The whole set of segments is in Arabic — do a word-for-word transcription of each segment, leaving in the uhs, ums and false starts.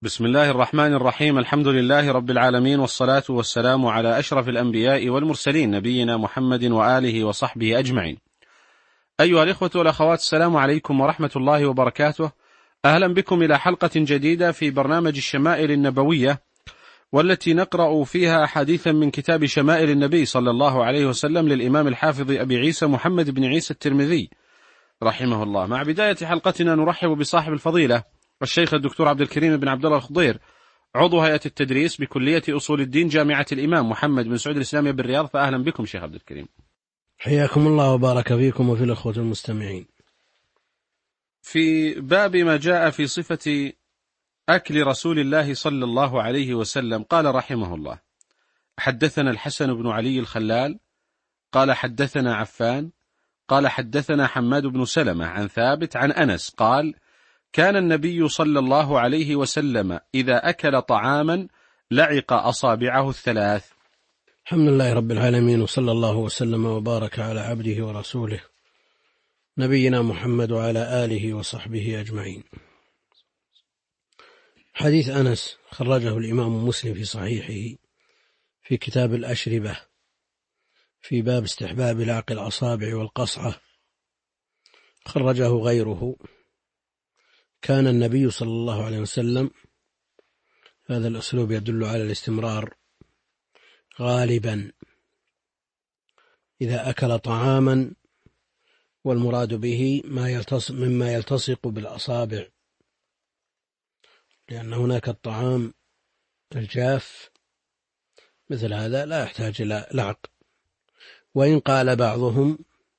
بسم الله الرحمن الرحيم. الحمد لله رب العالمين، والصلاة والسلام على أشرف الأنبياء والمرسلين، نبينا محمد وآله وصحبه أجمعين. أيها الإخوة والأخوات، السلام عليكم ورحمة الله وبركاته. أهلا بكم إلى حلقة جديدة في برنامج الشمائل النبوية، والتي نقرأ فيها حديثا من كتاب شمائل النبي صلى الله عليه وسلم للإمام الحافظ أبي عيسى محمد بن عيسى الترمذي رحمه الله. مع بداية حلقتنا نرحب بصاحب الفضيلة الشيخ الدكتور عبد الكريم بن عبد الله الخضير، عضو هيئة التدريس بكلية أصول الدين جامعة الإمام محمد بن سعود الإسلامية بالرياض. فأهلا بكم شيخ عبد الكريم. حياكم الله وبارك فيكم وفي الأخوة المستمعين. في باب ما جاء في صفة أكل رسول الله صلى الله عليه وسلم، قال رحمه الله: حدثنا الحسن بن علي الخلال قال حدثنا عفان قال حدثنا حماد بن سلمة عن ثابت عن أنس قال: كان النبي صلى الله عليه وسلم إذا أكل طعاما لعق أصابعه الثلاث. الحمد لله رب العالمين، وصلى الله وسلم وبارك على عبده ورسوله نبينا محمد وعلى آله وصحبه أجمعين. حديث أنس خرجه الإمام مسلم في صحيحه في كتاب الأشربة في باب استحباب لعق الأصابع والقصعة. خرجه غيره. كان النبي صلى الله عليه وسلم، هذا الأسلوب يدل على الاستمرار، غالبا إذا أكل طعاما، والمراد به ما يلتصق مما يلتصق بالأصابع، لأن هناك الطعام الجاف مثل هذا لا يحتاج إلى لعق، وإن قال بعضهم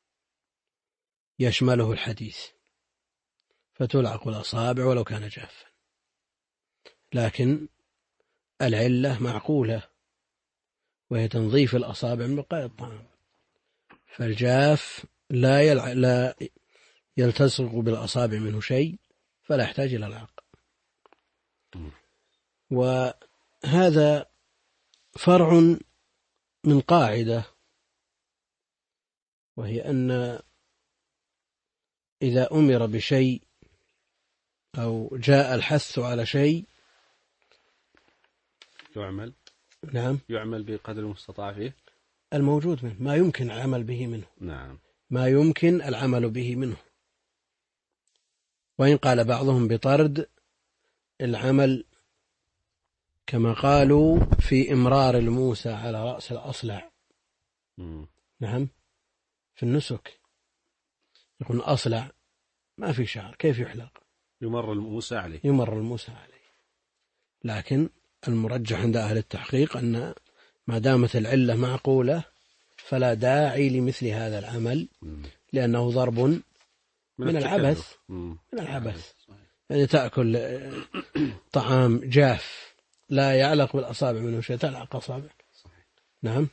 يشمله الحديث فتلعق الأصابع ولو كان جافا، لكن العلة معقولة وهي تنظيف الأصابع من بقايا الطعام، فالجاف لا, يلع... لا يلتصق بالأصابع منه شيء فلا يحتاج إلى العق. وهذا فرع من قاعدة، وهي أن إذا أمر بشيء أو جاء الحث على شيء يعمل نعم يعمل بقدر المستطاع فيه الموجود منه، ما يمكن العمل به منه نعم ما يمكن العمل به منه. وإن قال بعضهم بطرد العمل، كما قالوا في إمرار الموسى على رأس الأصلع. م. نعم، في النسك يكون أصلع ما في شعر، كيف يحلق؟ يمر الموسى عليه يمر الموسى عليه. لكن المرجح عند أهل التحقيق أن ما دامت العلة معقولة فلا داعي لمثل هذا العمل، لأنه ضرب من, من العبث من العبث يعني تأكل طعام جاف لا يعلق بالأصابع منه شيء، تعلق أصابع. نعم.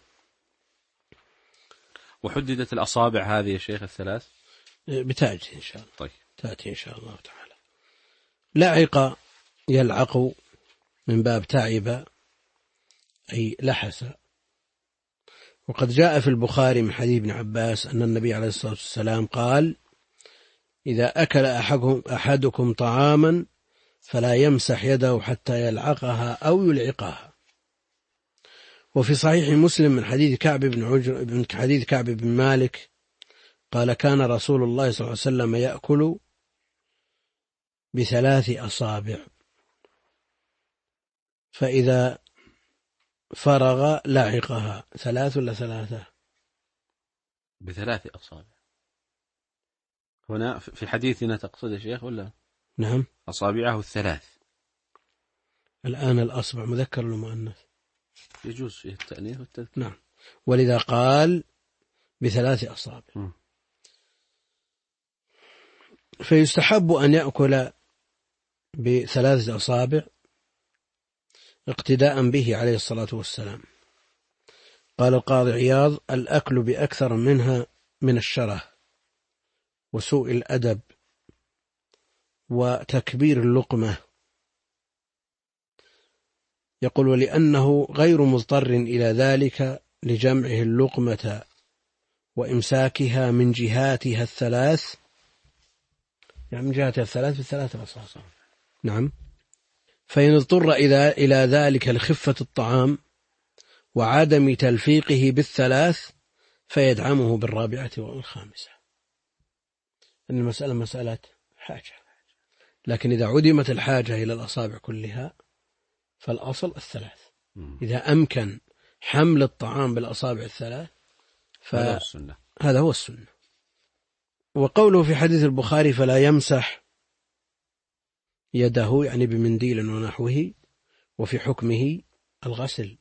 وحددت الأصابع هذه يا شيخ الثلاث بتأتي إن شاء الله. طيب. تأتي إن شاء الله تعالى. لعق يلعق من باب تعب أي لحس. وقد جاء في البخاري من حديث ابن عباس أن النبي عليه الصلاة والسلام قال: إذا أكل أحدكم طعاما فلا يمسح يده حتى يلعقها أو يلعقها. وفي صحيح مسلم من حديث كعب بن عجر من حديث كعب بن مالك قال: كان رسول الله صلى الله عليه وسلم يأكل بثلاث أصابع، فإذا فرغ لعقها. ثلاث ولا ثلاثة؟ بثلاث أصابع. هنا في حديثنا تقصد يا شيخ ولا؟ نعم، أصابعه الثلاث. الآن الأصبع مذكر ولا مؤنث؟ يجوز فيه التأنيث والتذكير. نعم، ولذا قال بثلاث أصابع. م. فيستحب أن يأكل بثلاث أصابع اقتداء به عليه الصلاة والسلام. قال القاضي عياض: الأكل بأكثر منها من الشره وسوء الأدب وتكبير اللقمة. يقول: ولأنه غير مضطر إلى ذلك لجمعه اللقمة وإمساكها من جهاتها الثلاث، يعني من جهاتها الثلاث في الثلاث أصابع. نعم. فإن اضطر إلى ذلك لخفة الطعام وعدم تلفيقه بالثلاث فيدعمه بالرابعة والخامسة. إن المسألة مسألة حاجة، لكن إذا عدمت الحاجة إلى الأصابع كلها فالأصل الثلاث. إذا أمكن حمل الطعام بالأصابع الثلاث فهذا هو السنة. وقوله في حديث البخاري فلا يمسح يده يعني بمنديل ونحوه، وفي حكمه الغسل،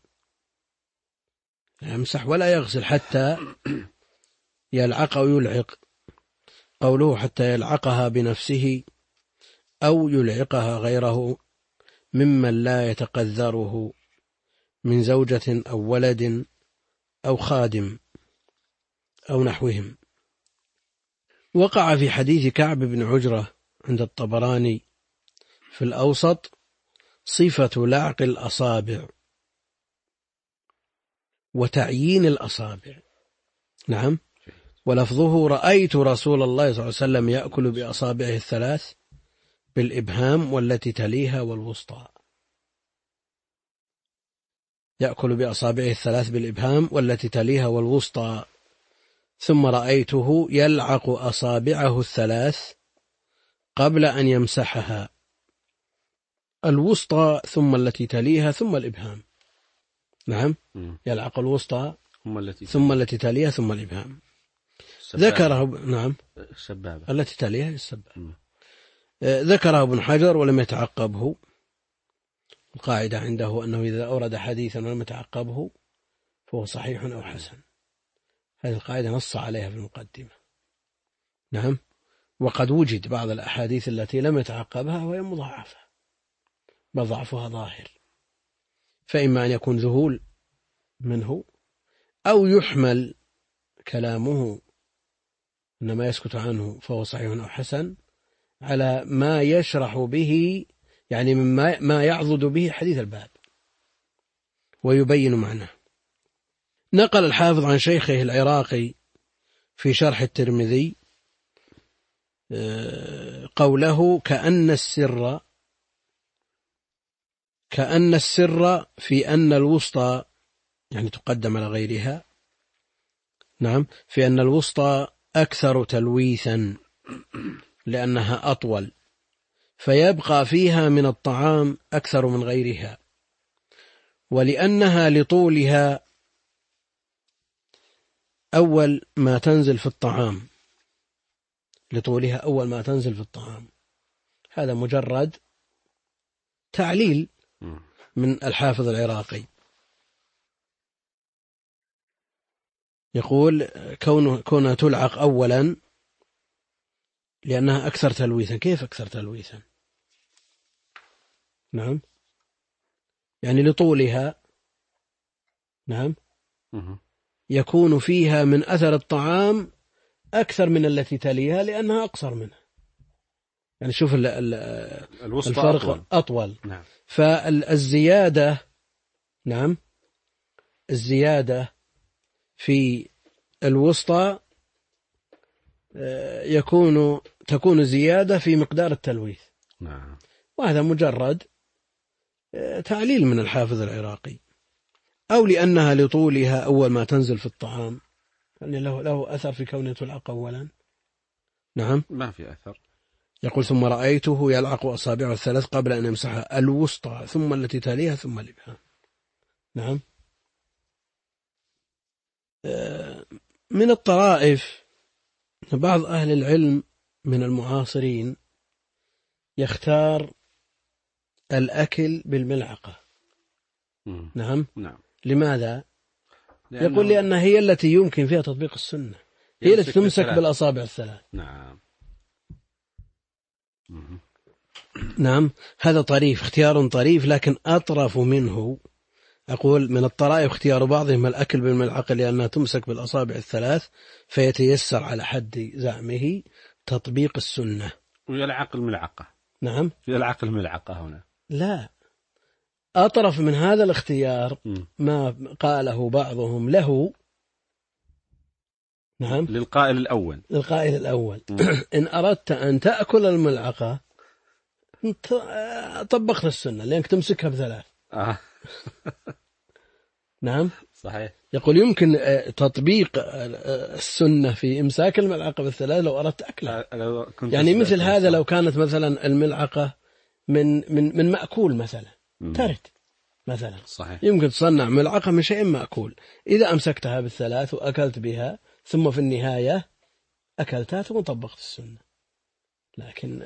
لا يمسح ولا يغسل حتى يلعق أو يلعق. قوله حتى يلعقها بنفسه أو يلعقها غيره ممن لا يتقذره من زوجة أو ولد أو خادم أو نحوهم. وقع في حديث كعب بن عجرة عند الطبراني في الأوسط صفة لعق الأصابع وتعيين الأصابع. نعم. ولفظه رأيت رسول الله صلى الله عليه وسلم يأكل بأصابعه الثلاث بالإبهام والتي تليها والوسطى. يأكل بأصابعه الثلاث بالإبهام والتي تليها والوسطى. ثم رأيته يلعق أصابعه الثلاث قبل أن يمسحها، الوسطى ثم التي تليها ثم الإبهام. نعم. يلعق الوسطى ثم التي تليها ثم الإبهام. ذكره نعم السبابة التي تليها السبابة. ذكره ابن حجر ولم يتعقبه. القاعدة عنده أنه إذا أورد حديثا ولم يتعقبه فهو صحيح أو حسن. هذه القاعدة نص عليها في المقدمة. نعم. وقد وجد بعض الأحاديث التي لم يتعقبها وهي مضاعفة بل ضعفها ظاهر، فإما أن يكون ذهول منه أو يحمل كلامه إنما يسكت عنه فهو صحيح أو حسن على ما يشرح به، يعني مما ما يعضد به حديث الباب ويبين معناه. نقل الحافظ عن شيخه العراقي في شرح الترمذي قوله كأن السر كأن السر في أن الوسطى يعني تقدم على غيرها. نعم. في أن الوسطى أكثر تلويثا لأنها أطول فيبقى فيها من الطعام أكثر من غيرها، ولأنها لطولها أول ما تنزل في الطعام لطولها أول ما تنزل في الطعام. هذا مجرد تعليل من الحافظ العراقي. يقول كونه كونها تلعق أولا لأنها أكثر تلويثا. كيف أكثر تلويثا؟ نعم. يعني لطولها. نعم. يكون فيها من أثر الطعام أكثر من التي تليها لأنها أقصر منها. يعني شوف ال ال الفرق أطول, أطول. نعم. فالزيادة نعم الزيادة في الوسطى يكون تكون زيادة في مقدار التلويث. نعم. وهذا مجرد تعليل من الحافظ العراقي. أو لأنها لطولها أول ما تنزل في الطعام، يعني له له أثر في كونه تلعق أولا. نعم. ما في أثر. يقول ثم رأيته يلعق أصابعه الثلاث قبل أن يمسحها، الوسطى ثم التي تليها ثم الإبهام. نعم. من الطرائف بعض أهل العلم من المعاصرين يختار الأكل بالملعقة. مم. نعم. نعم. لماذا؟ لأنه يقول لأنها هي التي يمكن فيها تطبيق السنة، هي التي تمسك بالأصابع الثلاث. نعم. مم. نعم. هذا طريف، اختيار طريف، لكن أطرف منه أقول من الطرائف اختيار بعضهم الأكل بالملعقة لأنها تمسك بالأصابع الثلاث فيتيسر على حد زعمه تطبيق السنة. ويلعق الملعقة. نعم. يلعق الملعقة هنا. لا، أطرف من هذا الاختيار م. ما قاله بعضهم له. نعم. للقائل الأول. للقائل الأول إن أردت أن تأكل الملعقة أنت طبقت السنة لأنك تمسكها بثلاث. آه. نعم صحيح. يقول يمكن تطبيق السنة في إمساك الملعقة بالثلاث لو أردت أكلها. يعني مثل هذا لو كانت مثلا الملعقة من من من مأكول مثلا ترد مثلا صحيح. يمكن تصنع ملعقة من شيء مأكول، إذا أمسكتها بالثلاث وأكلت بها ثم في النهاية أكلتها ثم طبقت السنة. لكن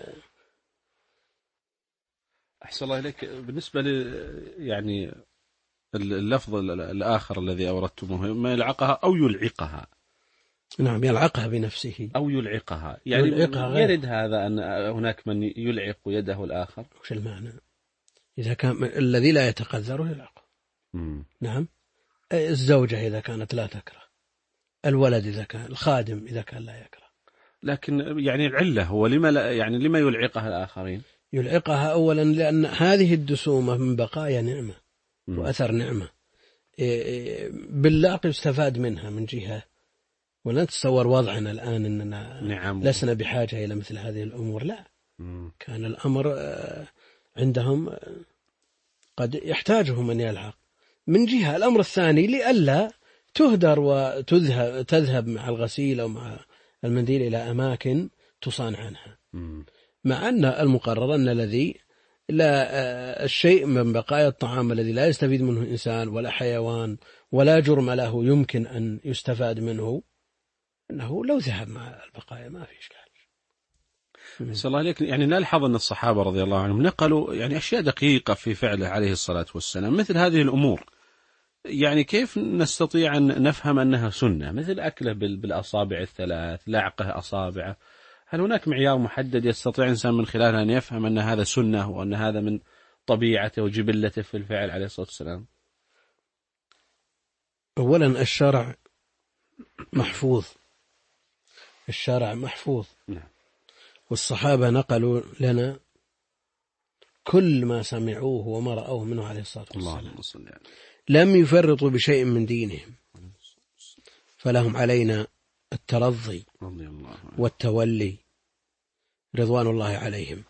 أحسن الله إليك. بالنسبة ل يعني اللفظ الآخر الذي أوردتموه ما يلعقها أو يلعقها. نعم يلعقها بنفسه أو يلعقها، يعني يلعقها يرد هذا أن هناك من يلعق يده الآخر. وش المعنى؟ إذا كان الذي لا يتقذره يلعقه. مم. نعم. الزوجة إذا كانت لا تكره، الولد إذا كان، الخادم إذا كان لا يكره. لكن يعني العلة هو لما لا يعني لما يلعقها الآخرين؟ يلعقها أولا لأن هذه الدسومة من بقايا نعمة وأثر نعمة، باللعق يستفاد منها من جهة، ولا تتصور وضعنا الآن أننا نعم. لسنا بحاجة إلى مثل هذه الأمور. لا، كان الأمر عندهم قد يحتاجهم أن يلعق من جهة. الأمر الثاني لئلا تهدر وتذهب تذهب مع الغسيل أو مع المنديل إلى أماكن تصان عنها، مع أن المقرر أن الذي لا الشيء من بقايا الطعام الذي لا يستفيد منه إنسان ولا حيوان ولا جرم له يمكن أن يستفاد منه، أنه لو ذهب مع البقايا ما في إشكال. صلى الله عليك. يعني نلحظ أن الصحابة رضي الله عنهم نقلوا يعني أشياء دقيقة في فعله عليه الصلاة والسلام مثل هذه الأمور. يعني كيف نستطيع أن نفهم أنها سنة، مثل أكله بالأصابع الثلاث، لعقه أصابعه؟ هل هناك معيار محدد يستطيع إنسان من خلاله أن يفهم أن هذا سنة وأن هذا من طبيعته وجبلته في الفعل عليه الصلاة والسلام؟ أولا الشرع محفوظ، الشرع محفوظ. نعم. والصحابة نقلوا لنا كل ما سمعوه وما رأوه منه عليه الصلاة والسلام، لم يفرطوا بشيء من دينهم، فلهم علينا الترضي والتولي رضوان الله عليهم.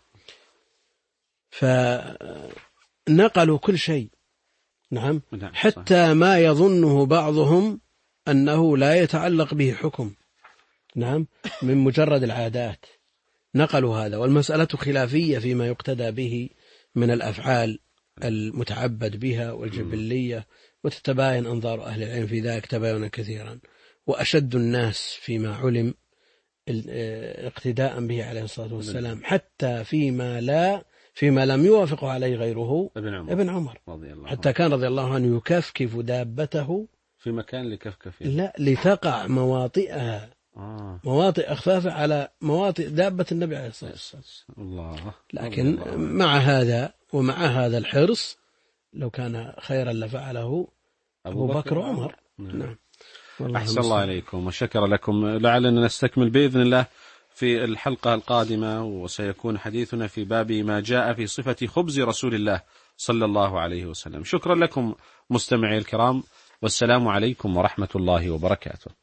فنقلوا كل شيء. نعم. حتى ما يظنه بعضهم أنه لا يتعلق به حكم، نعم، من مجرد العادات نقلوا هذا. والمسألة خلافية فيما يقتدى به من الأفعال المتعبد بها والجبلية، وتتباين أنظار أهل العلم في ذلك تباينا كثيرا. وأشد الناس فيما علم اقتداء به عليه الصلاة والسلام حتى فيما لا فيما لم يوافق عليه غيره ابن عمر, ابن عمر. رضي الله حتى عنه. كان رضي الله عنه يكفكف دابته في مكان لكفكف لا لتقع مواطئها آه. مواطئ أخفافه على مواطئ دابة النبي عليه الصلاة والسلام. الله. لكن الله. مع هذا ومع هذا الحرص لو كان خيرا لفعله أبو بكر وعمر. نعم. أحسن الله عليكم وشكر لكم. لعلنا نستكمل بإذن الله في الحلقة القادمة، وسيكون حديثنا في باب ما جاء في صفة خبز رسول الله صلى الله عليه وسلم. شكرا لكم مستمعي الكرام، والسلام عليكم ورحمة الله وبركاته.